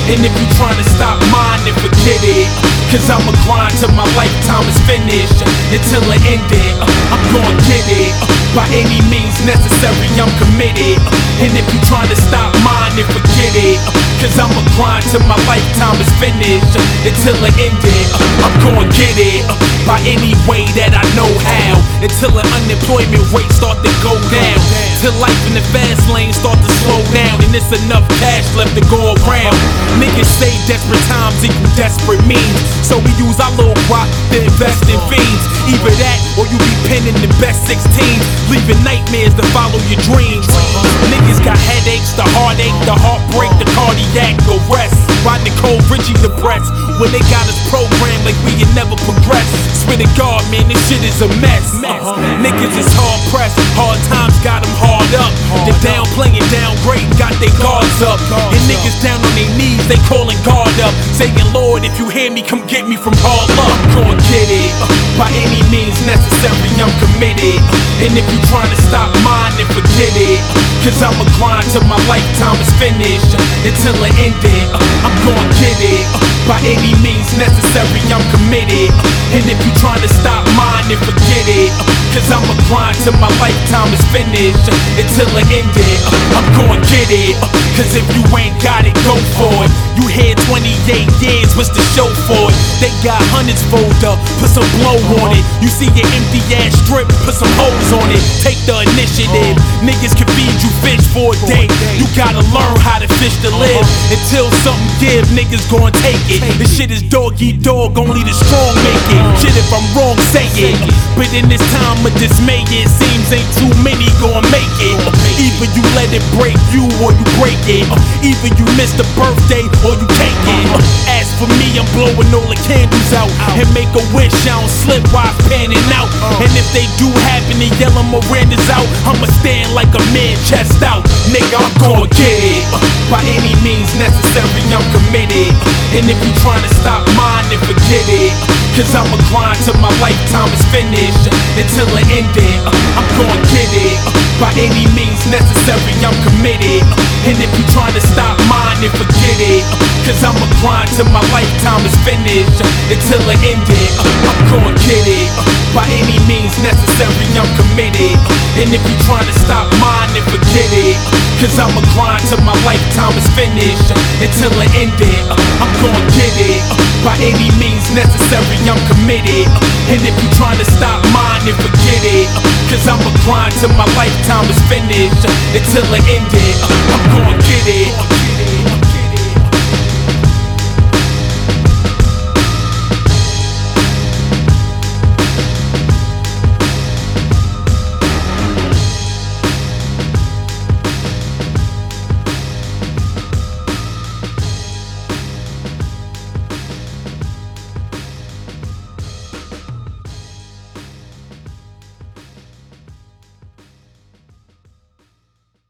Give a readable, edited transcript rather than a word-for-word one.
And if you tryna stop mine, then forget it. Cause I'ma grind till my lifetime is finished. Until it ended, I'm gon' get it. By any means necessary, I'm committed. And if you tryna stop mine, then forget it. Cause I'ma grind till my lifetime is finished. Until it ended, I'm gon' get it. By any way that I know how. Until the unemployment rate start to go down. Till life in the fast lane start to slow down. And it's enough cash left to go around. Niggas say desperate times equal desperate means. So we use our little rock to invest in fiends. Either that or you be penning the best 16, leaving nightmares to follow your dreams. Niggas got headaches, the heartache, the heartbreak, the cardiac arrest. Riding Cole Richie depressed when they got us programmed like we can never progress. Swear to God, man, this shit is a mess. Niggas is hard pressed, hard times got them hard up. They downplaying, downgrading, got they guards up. And niggas down on their knees, they calling God up, saying, Lord, if you hear me, come get me from hard luck. I'm gon' get it, by any means necessary, I'm committed. And if you tryna stop mine, then forget it. Cause I'ma grind till my lifetime is finished. Until it ended, I'm gon' get it. By any means necessary, I'm committed. And if you tryna stop mine, then forget it. Cause I'ma grind till my lifetime is finished. Until it ended, I'm gon' get it. Cause if you ain't got it, go for it. You had 28 years, what's the show for it? They got hundreds fold up, put some blow on it. You see your empty ass strip, put some hoes on it. Take the initiative, niggas can feed you fish for a day. You gotta learn how to fish to live. Until something give, niggas gon' take it. This shit is dog eat dog, only the strong make it. Shit, if I'm wrong, say it. But in this time of dismay, it seems ain't too many gon' make it. Either you let it break you or you break it. Either you miss the birthday or you take it. As for me, I'm blowing all the candles out and make a wish I don't slip while I'm panning out. And if they do happen to yell Miranda's out, I'ma stand like a man chest out. Nigga, I'm gon' get it. By any means necessary, I'm committed. And if you tryna stop mine, then forget it. Cause I'ma grind till my lifetime is finished. Until it ended, I'm gon' get it. By any means necessary, I'm committed. And if you tryna stop mine, then forget it. Cause I'ma grind till my lifetime is finished. Until it ended, I'm gon' get it. By any means necessary, I'm committed. And if you tryna stop mine, then forget it. Cause I'ma grind till my lifetime is finished. Until it ended, I'm gon' get it. By any means necessary, I'm committed. And if you tryna stop mine, then forget it. Cause I'ma grind till my lifetime is finished. Until it ended, I'm gon' get it.